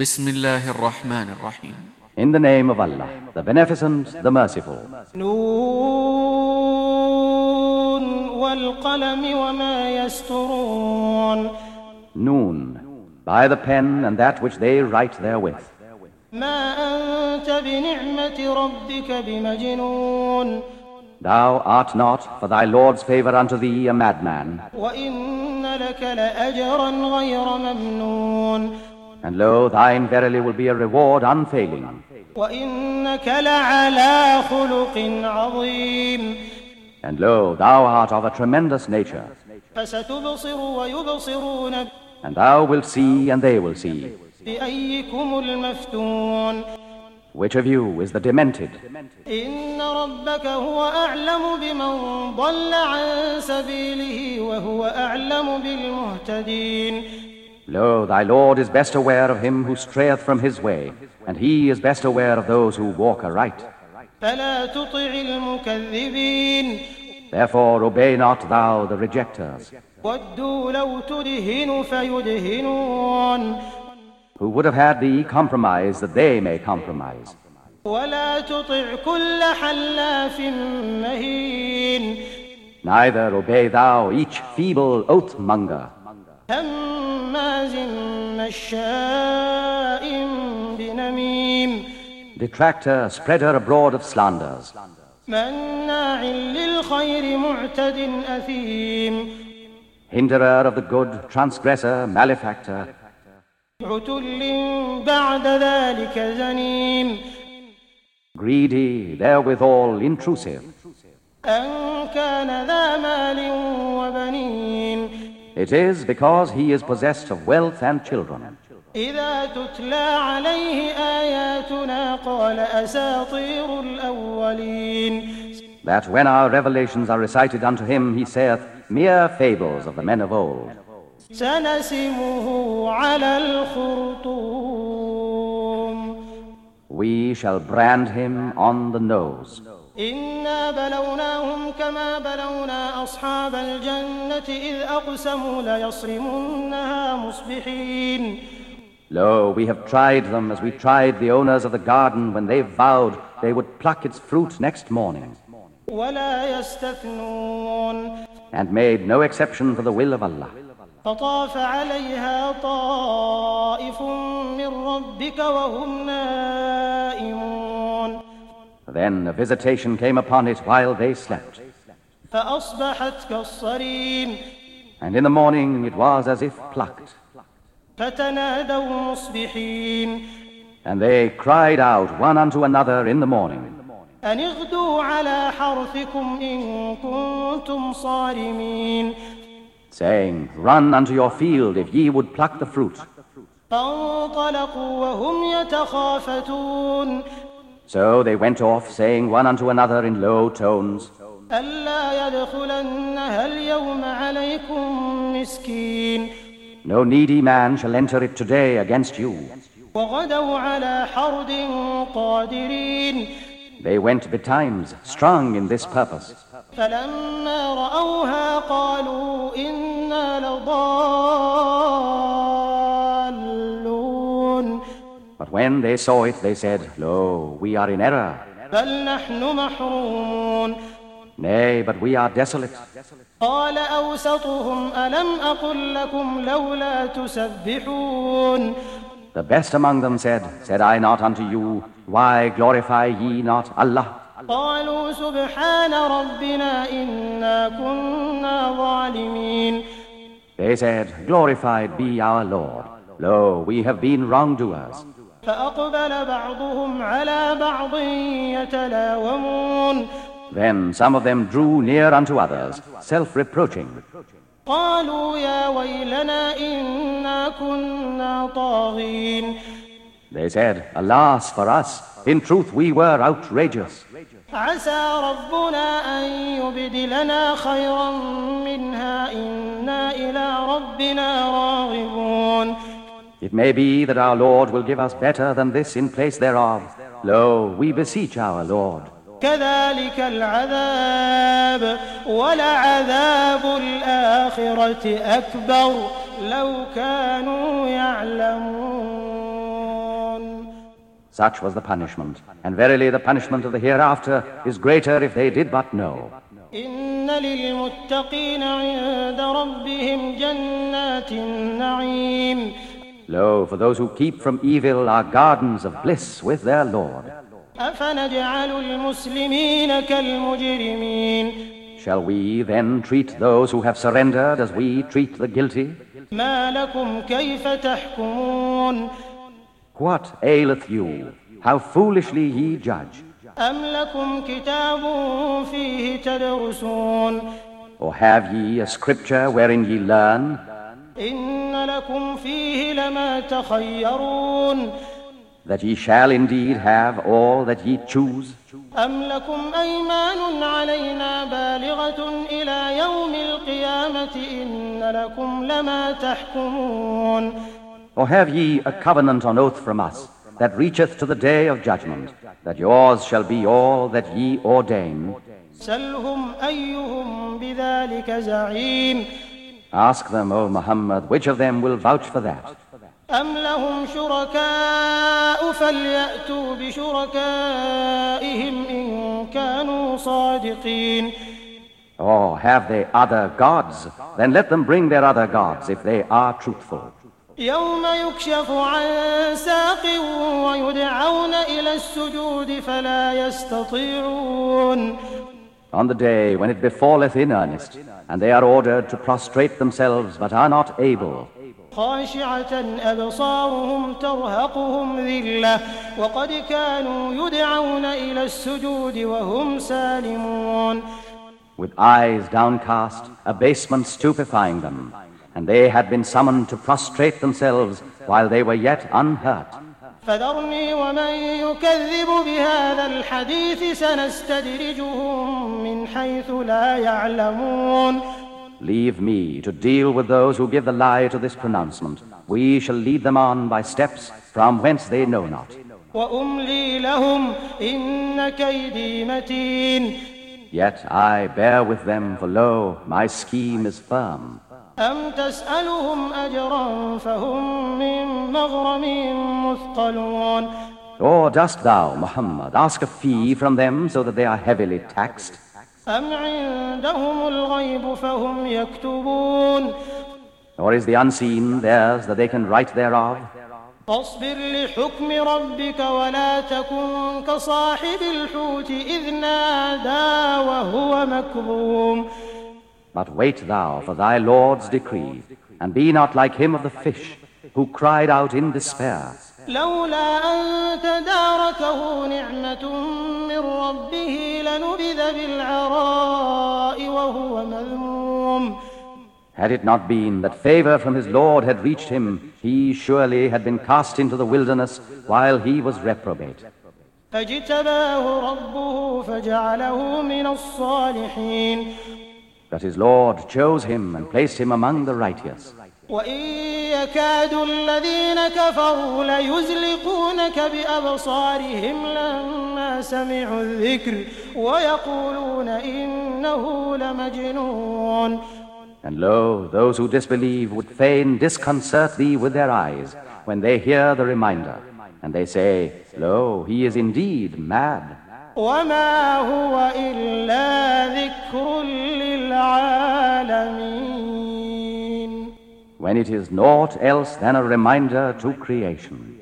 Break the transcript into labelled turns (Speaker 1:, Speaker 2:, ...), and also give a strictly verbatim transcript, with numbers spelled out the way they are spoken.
Speaker 1: بسم الله الرحمن الرحيم.
Speaker 2: In the name of Allah, the Beneficent, the Merciful.
Speaker 3: نون والقلم وما يسطرون.
Speaker 2: Noon, by the pen and that which they write therewith.
Speaker 3: ما أنت بنعمة ربك بمجنون.
Speaker 2: Thou art not, for thy Lord's favor unto thee, a madman.
Speaker 3: وإن لك لأجرا غير ممنون.
Speaker 2: And lo, thine verily will be a reward unfailing.
Speaker 3: وإنك لعلى خلق عظيم.
Speaker 2: And lo, thou art of a tremendous nature.
Speaker 3: فستبصر ويبصرون.
Speaker 2: And thou wilt see, and they will see.
Speaker 3: بأيكم المفتون.
Speaker 2: Which of you is the demented?
Speaker 3: إن ربك هو أعلم بمن ضل عن سبيله وهو أعلم بالمهتدين.
Speaker 2: Lo, thy Lord is best aware of him who strayeth from his way, and he is best aware of those who walk aright.
Speaker 3: فلا تطع المكذبين.
Speaker 2: Therefore obey not thou the rejectors,
Speaker 3: ودوا لو تدهن فيدهنون.
Speaker 2: who would have had thee compromise that they may compromise.
Speaker 3: ولا تطع كل حلاف مهين.
Speaker 2: Neither obey thou each feeble oath-monger,
Speaker 3: هماز مشاء بنميم.
Speaker 2: detractor, spreader abroad of slanders,
Speaker 3: مناع للخير معتد أثيم.
Speaker 2: hinderer of the good, transgressor, malefactor,
Speaker 3: عتل بعد ذلك زنيم.
Speaker 2: greedy, therewithal intrusive.
Speaker 3: أن كان ذا مال وبنين.
Speaker 2: It is because he is possessed of wealth and children.
Speaker 3: إذا تتلى عليه آياتنا قال أساطير الأولين.
Speaker 2: That when our revelations are recited unto him, he saith, mere fables of the men of old.
Speaker 3: سنسمه على الخرطوم.
Speaker 2: We shall brand him on the nose.
Speaker 3: إنا بلوناهم كما بلونا أصحاب الجنة إذ أقسموا ليصرمنها مصبحين.
Speaker 2: Lo, we have tried them as we tried the owners of the garden when they vowed they would pluck its fruit next morning,
Speaker 3: ولا يستثنون.
Speaker 2: and made no exception for the will of Allah.
Speaker 3: فطاف عليها طائف من ربك وهم نائمون.
Speaker 2: Then a visitation came upon it while they slept,
Speaker 3: فأصبحت كالصريم.
Speaker 2: and in the morning it was as if plucked.
Speaker 3: فتنادوا مصبحين.
Speaker 2: And they cried out one unto another in the morning,
Speaker 3: أن اغدوا على حرثكم إن كنتم صارمين.
Speaker 2: saying, run unto your field if ye would pluck the fruit.
Speaker 3: فانطلقوا وهم يتخافتون.
Speaker 2: So they went off, saying one unto another in low tones,
Speaker 3: ألا يدخلنها اليوم عليكم مسكين.
Speaker 2: no needy man shall enter it today against you.
Speaker 3: وغدوا على حرد قادرين.
Speaker 2: They went betimes, strong in this purpose.
Speaker 3: فلما رأوها قالوا إنا لضالون.
Speaker 2: But when they saw it, they said, lo, we are in error.
Speaker 3: بل نحن محرومون.
Speaker 2: Nay, but we are desolate.
Speaker 3: قال أوسطهم ألم أقل لكم لولا تسبحون.
Speaker 2: The best among them said, said I not unto you, why glorify ye not Allah?
Speaker 3: قالوا سبحان ربنا إنا كنا ظالمين.
Speaker 2: They said, glorified be our Lord. Lo, we have been wrongdoers.
Speaker 3: فأقبل بعضهم على بعض يتلاومون.
Speaker 2: Then some of them drew near unto others, self-reproaching.
Speaker 3: قالوا يا ويلنا إنا كنا طاغين.
Speaker 2: They said, alas for us, in truth we were outrageous.
Speaker 3: عسى ربنا أن يبدلنا خيرا منها إنا إلى ربنا راغبون.
Speaker 2: It may be that our Lord will give us better than this in place thereof. Lo, we beseech our Lord.
Speaker 3: كذلك العذاب ولعذاب الآخرة أكبر لو كانوا يعلمون.
Speaker 2: Such was the punishment, and verily the punishment of the hereafter is greater if they did but know.
Speaker 3: إن للمتقين عند ربهم جنات النعيم.
Speaker 2: Lo, for those who keep from evil are gardens of bliss with their Lord.
Speaker 3: أفنجعل المسلمين كالمجرمين.
Speaker 2: Shall we then treat those who have surrendered as we treat the guilty?
Speaker 3: ما لكم كيف تحكمون.
Speaker 2: What aileth you? How foolishly ye judge.
Speaker 3: أم لكم كتاب فيه تدرسون.
Speaker 2: Or have ye a scripture wherein ye learn?
Speaker 3: إن لكم فيه لما تخيرون.
Speaker 2: That ye shall indeed have all that ye choose?
Speaker 3: أم لكم أيمان علينا بالغة إلى يوم القيامة إن لكم لما تحكمون.
Speaker 2: Or have ye a covenant on oath from us that reacheth to the day of judgment, that yours shall be all that ye ordain?
Speaker 3: سلهم أيهم بذلك زعيم.
Speaker 2: Ask them, O Muhammad, which of them will vouch for that?
Speaker 3: أم لهم شركاء فليأتوا بشركائهم إن كانوا صادقين.
Speaker 2: Or have they other gods? Then let them bring their other gods if they are truthful.
Speaker 3: يوم يكشف عن ساق ويدعون إلى السجود فلا يستطيعون.
Speaker 2: On the day when it befalleth in earnest, and they are ordered to prostrate themselves but are not able.
Speaker 3: خاشعة أبصارهم ترهقهم ذلة وقد كانوا يدعون إلى السجود وهم سالمون.
Speaker 2: With eyes downcast, abasement stupefying them, and they had been summoned to prostrate themselves while they were yet unhurt.
Speaker 3: فذرني ومن يكذب بهذا الحديث سنستدرجهم من حيث لا يعلمون.
Speaker 2: Leave me to deal with those who give the lie to this pronouncement. We shall lead them on by steps from whence they know not.
Speaker 3: وأملي لهم إن كيدي متين.
Speaker 2: Yet I bear with them, for lo, my scheme is firm.
Speaker 3: أم تسألهم أجرا فهم من مغرم مثقلون.
Speaker 2: Or dost thou, Muhammad, ask a fee from them so that they are heavily taxed?
Speaker 3: أم عندهم الغيب فهم يكتبون.
Speaker 2: Or is the unseen theirs that they can write thereof?
Speaker 3: فاصبر لحكم ربك ولا تكن كصاحب الحوت إذ نادى وهو مكظوم.
Speaker 2: But wait thou for thy Lord's decree, and be not like him of the fish, who cried out in despair.
Speaker 3: لولا أن تداركه نعمة من ربه لنبذ بالعراء وهو مذموم.
Speaker 2: Had it not been that favor from his Lord had reached him, he surely had been cast into the wilderness while he was reprobate.
Speaker 3: فاجتباه ربه فجعله من الصالحين.
Speaker 2: But his Lord chose him and placed him among the righteous.
Speaker 3: وإن يكاد الذين كفروا ليزلقونك بأبصارهم لما سمعوا الذكر ويقولون إنه لمجنون.
Speaker 2: And lo, those who disbelieve would fain disconcert thee with their eyes when they hear the reminder, and they say, lo, he is indeed mad.
Speaker 3: وما هو إلا ذكر للعالمين.
Speaker 2: When it is naught else than a reminder to creation.